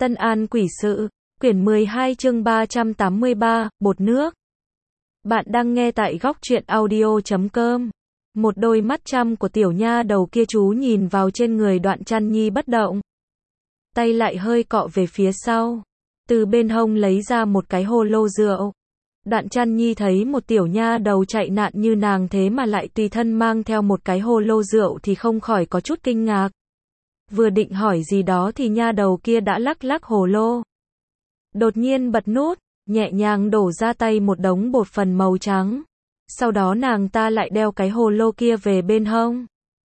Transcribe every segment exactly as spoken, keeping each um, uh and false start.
Tân An Quỷ Sự, quyển mười hai chương ba trăm tám mươi ba, bột nước. Bạn đang nghe tại góc truyện audio chấm com. Một đôi mắt chăm của tiểu nha đầu kia chú nhìn vào trên người Đoạn Chăn Nhi bất động. Tay lại hơi cọ về phía sau. Từ bên hông lấy ra một cái hồ lô rượu. Đoạn Chăn Nhi thấy một tiểu nha đầu chạy nạn như nàng thế mà lại tùy thân mang theo một cái hồ lô rượu thì không khỏi có chút kinh ngạc. Vừa định hỏi gì đó thì nha đầu kia đã lắc lắc hồ lô. Đột nhiên bật nút, nhẹ nhàng đổ ra tay một đống bột phần màu trắng. Sau đó nàng ta lại đeo cái hồ lô kia về bên hông.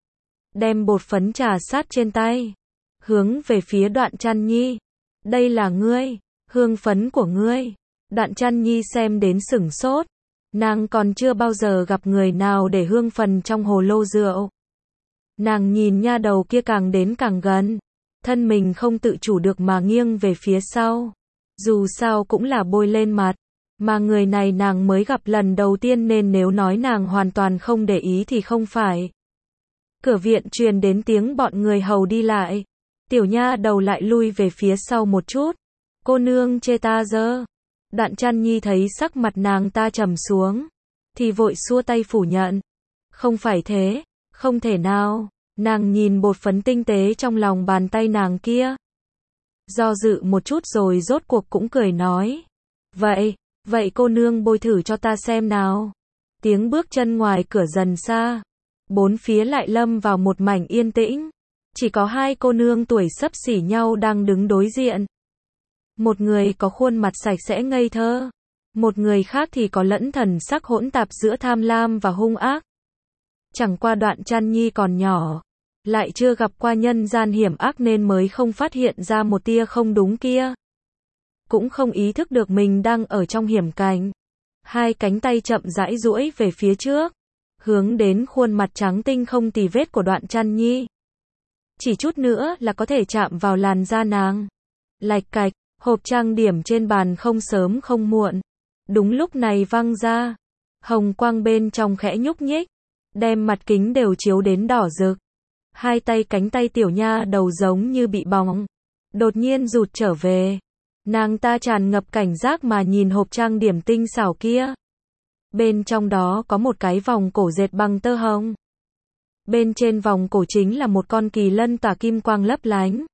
Đem bột phấn trà sát trên tay. Hướng về phía Đoạn Chăn Nhi. Đây là ngươi, hương phấn của ngươi. Đoạn Chăn Nhi xem đến sửng sốt. Nàng còn chưa bao giờ gặp người nào để hương phần trong hồ lô rượu. Nàng nhìn nha đầu kia càng đến càng gần. Thân mình không tự chủ được mà nghiêng về phía sau. Dù sao cũng là bôi lên mặt. Mà người này nàng mới gặp lần đầu tiên nên nếu nói nàng hoàn toàn không để ý thì không phải. Cửa viện truyền đến tiếng bọn người hầu đi lại. Tiểu nha đầu lại lui về phía sau một chút. Cô nương chê ta dơ. Đoạn Chăn Nhi thấy sắc mặt nàng ta trầm xuống. Thì vội xua tay phủ nhận. Không phải thế, không thể nào. Nàng nhìn bột phấn tinh tế trong lòng bàn tay nàng kia. Do dự một chút rồi rốt cuộc cũng cười nói. Vậy, vậy cô nương bôi thử cho ta xem nào. Tiếng bước chân ngoài cửa dần xa. Bốn phía lại lâm vào một mảnh yên tĩnh. Chỉ có hai cô nương tuổi xấp xỉ nhau đang đứng đối diện. Một người có khuôn mặt sạch sẽ ngây thơ. Một người khác thì có lẫn thần sắc hỗn tạp giữa tham lam và hung ác. Chẳng qua Đoạn Chăn Nhi còn nhỏ. Lại chưa gặp qua nhân gian hiểm ác nên mới không phát hiện ra một tia không đúng kia. Cũng không ý thức được mình đang ở trong hiểm cảnh. Hai cánh tay chậm rãi duỗi về phía trước. Hướng đến khuôn mặt trắng tinh không tì vết của Đoạn Chăn Nhi. Chỉ chút nữa là có thể chạm vào làn da nàng. Lạch cạch, hộp trang điểm trên bàn không sớm không muộn. Đúng lúc này văng ra. Hồng quang bên trong khẽ nhúc nhích. Đem mặt kính đều chiếu đến đỏ rực. Hai tay cánh tay tiểu nha đầu giống như bị bỏng. Đột nhiên rụt trở về. Nàng ta tràn ngập cảnh giác mà nhìn hộp trang điểm tinh xảo kia. Bên trong đó có một cái vòng cổ dệt bằng tơ hồng. Bên trên vòng cổ chính là một con kỳ lân tỏa kim quang lấp lánh.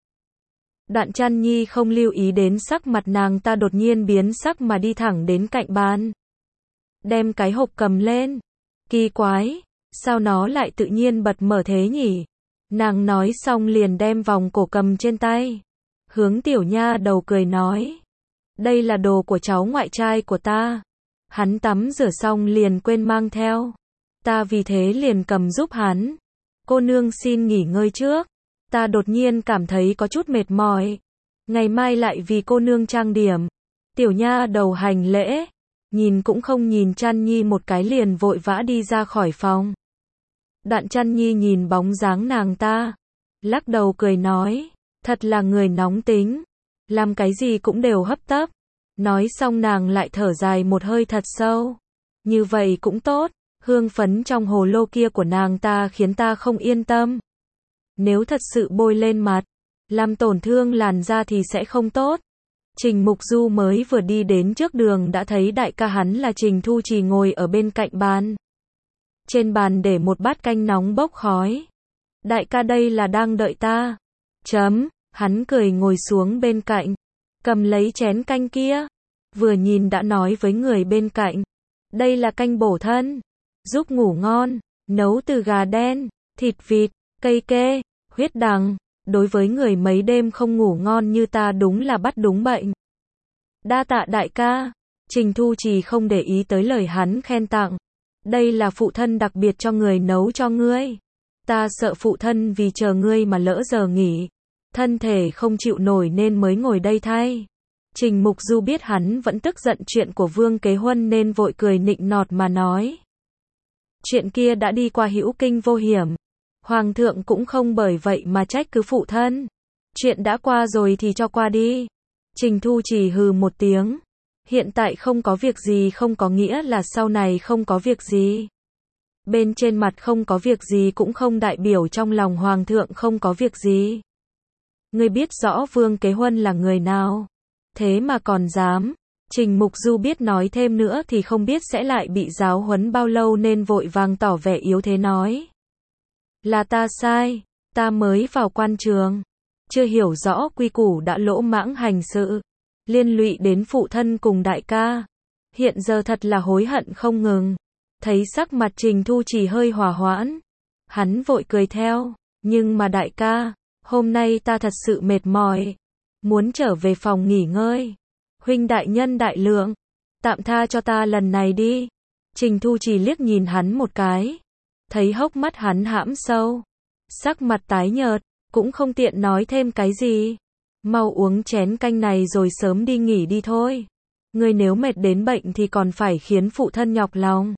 Đoạn Chăn Nhi không lưu ý đến sắc mặt nàng ta đột nhiên biến sắc mà đi thẳng đến cạnh bàn. Đem cái hộp cầm lên. Kỳ quái, sao nó lại tự nhiên bật mở thế nhỉ? Nàng nói xong liền đem vòng cổ cầm trên tay. Hướng tiểu nha đầu cười nói. Đây là đồ của cháu ngoại trai của ta. Hắn tắm rửa xong liền quên mang theo. Ta vì thế liền cầm giúp hắn. Cô nương xin nghỉ ngơi trước. Ta đột nhiên cảm thấy có chút mệt mỏi. Ngày mai lại vì cô nương trang điểm. Tiểu nha đầu hành lễ. Nhìn cũng không nhìn Chăn Nhi một cái liền vội vã đi ra khỏi phòng. Đoạn Chăn Nhi nhìn bóng dáng nàng ta. Lắc đầu cười nói. Thật là người nóng tính. Làm cái gì cũng đều hấp tấp. Nói xong nàng lại thở dài một hơi thật sâu. Như vậy cũng tốt. Hương phấn trong hồ lô kia của nàng ta khiến ta không yên tâm. Nếu thật sự bôi lên mặt, làm tổn thương làn da thì sẽ không tốt. Trình Mục Du mới vừa đi đến trước đường đã thấy đại ca hắn là Trình Thu Trì ngồi ở bên cạnh bàn. Trên bàn để một bát canh nóng bốc khói. Đại ca đây là đang đợi ta. Chấm, hắn cười ngồi xuống bên cạnh. Cầm lấy chén canh kia. Vừa nhìn đã nói với người bên cạnh. Đây là canh bổ thân. Giúp ngủ ngon. Nấu từ gà đen, thịt vịt, cây kê, huyết đằng. Đối với người mấy đêm không ngủ ngon như ta đúng là bắt đúng bệnh. Đa tạ đại ca. Trình Thu Trì không để ý tới lời hắn khen tặng. Đây là phụ thân đặc biệt cho người nấu cho ngươi. Ta sợ phụ thân vì chờ ngươi mà lỡ giờ nghỉ. Thân thể không chịu nổi nên mới ngồi đây thay. Trình Mục Du biết hắn vẫn tức giận chuyện của Vương Kế Huân nên vội cười nịnh nọt mà nói. Chuyện kia đã đi qua hữu kinh vô hiểm. Hoàng thượng cũng không bởi vậy mà trách cứ phụ thân. Chuyện đã qua rồi thì cho qua đi. Trình Thu Trì hừ một tiếng. Hiện tại không có việc gì không có nghĩa là sau này không có việc gì. Bên trên mặt không có việc gì cũng không đại biểu trong lòng hoàng thượng không có việc gì. Ngươi biết rõ Vương Kế Huân là người nào, thế mà còn dám. Trình Mục Du biết nói thêm nữa thì không biết sẽ lại bị giáo huấn bao lâu nên vội vàng tỏ vẻ yếu thế nói. Là ta sai, ta mới vào quan trường, chưa hiểu rõ quy củ đã lỗ mãng hành sự, liên lụy đến phụ thân cùng đại ca. Hiện giờ thật là hối hận không ngừng. Thấy sắc mặt Trình Thu Chỉ hơi hòa hoãn, hắn vội cười theo, nhưng mà đại ca, hôm nay ta thật sự mệt mỏi, muốn trở về phòng nghỉ ngơi. Huynh đại nhân đại lượng, tạm tha cho ta lần này đi. Trình Thu Chỉ liếc nhìn hắn một cái, thấy hốc mắt hắn hãm sâu, sắc mặt tái nhợt, cũng không tiện nói thêm cái gì. Mau uống chén canh này rồi sớm đi nghỉ đi thôi. Ngươi nếu mệt đến bệnh thì còn phải khiến phụ thân nhọc lòng.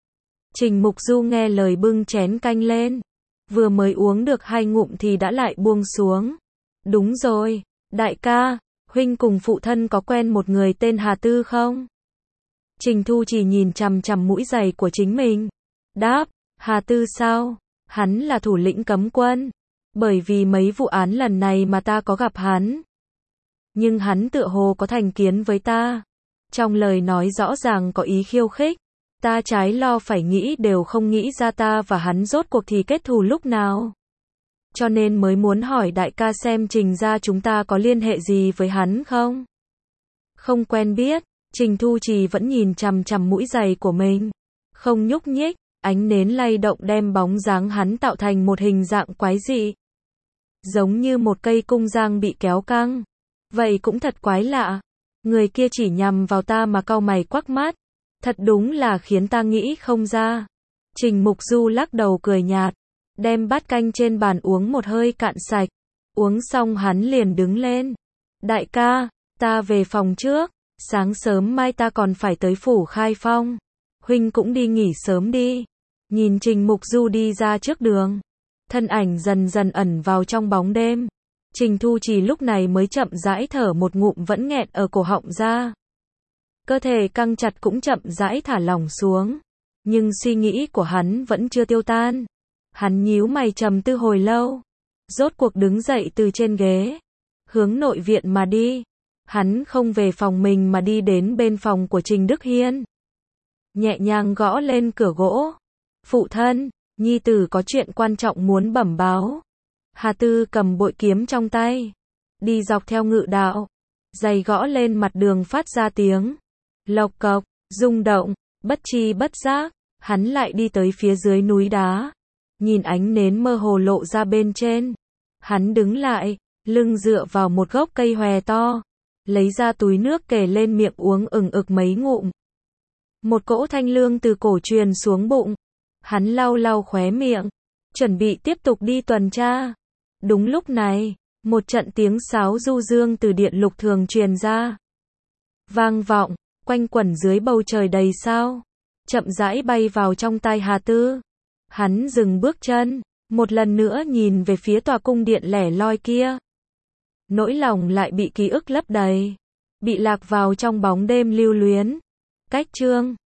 Trình Mục Du nghe lời bưng chén canh lên, vừa mới uống được hai ngụm thì đã lại buông xuống. Đúng rồi, đại ca, huynh cùng phụ thân có quen một người tên Hà Tư không? Trình Thu Chỉ nhìn chằm chằm mũi giày của chính mình, đáp, Hà Tư sao? Hắn là thủ lĩnh cấm quân, bởi vì mấy vụ án lần này mà ta có gặp hắn. Nhưng hắn tựa hồ có thành kiến với ta, trong lời nói rõ ràng có ý khiêu khích. Ta trái lo phải nghĩ đều không nghĩ ra ta và hắn rốt cuộc thì kết thù lúc nào. Cho nên mới muốn hỏi đại ca xem Trình gia chúng ta có liên hệ gì với hắn không? Không quen biết. Trình Thu Chỉ vẫn nhìn chằm chằm mũi giày của mình, không nhúc nhích, ánh nến lay động đem bóng dáng hắn tạo thành một hình dạng quái dị, giống như một cây cung giang bị kéo căng. Vậy cũng thật quái lạ, người kia chỉ nhằm vào ta mà cau mày quắc mắt, thật đúng là khiến ta nghĩ không ra. Trình Mục Du lắc đầu cười nhạt, đem bát canh trên bàn uống một hơi cạn sạch, uống xong hắn liền đứng lên. Đại ca, ta về phòng trước, sáng sớm mai ta còn phải tới phủ Khai Phong, huynh cũng đi nghỉ sớm đi. Nhìn Trình Mục Du đi ra trước đường, thân ảnh dần dần ẩn vào trong bóng đêm. Trình Thu Chỉ lúc này mới chậm rãi thở một ngụm vẫn nghẹn ở cổ họng ra. Cơ thể căng chặt cũng chậm rãi thả lỏng xuống, nhưng suy nghĩ của hắn vẫn chưa tiêu tan. Hắn nhíu mày trầm tư hồi lâu, rốt cuộc đứng dậy từ trên ghế, hướng nội viện mà đi. Hắn không về phòng mình mà đi đến bên phòng của Trình Đức Hiên, nhẹ nhàng gõ lên cửa gỗ. Phụ thân, nhi tử có chuyện quan trọng muốn bẩm báo. Hà Tư cầm bội kiếm trong tay, đi dọc theo ngự đạo, giày gõ lên mặt đường phát ra tiếng lộc cộc, rung động. Bất chi bất giác, hắn lại đi tới phía dưới núi đá, nhìn ánh nến mơ hồ lộ ra bên trên. Hắn đứng lại, lưng dựa vào một gốc cây hòe to, lấy ra túi nước kề lên miệng uống ừng ực mấy ngụm. Một cỗ thanh lương từ cổ truyền xuống bụng, hắn lau lau khóe miệng, chuẩn bị tiếp tục đi tuần tra. Đúng lúc này, một trận tiếng sáo du dương từ điện lục thường truyền ra, vang vọng, quanh quẩn dưới bầu trời đầy sao, chậm rãi bay vào trong tai Hà Tư. Hắn dừng bước chân, một lần nữa nhìn về phía tòa cung điện lẻ loi kia. Nỗi lòng lại bị ký ức lấp đầy, bị lạc vào trong bóng đêm lưu luyến. Cách chương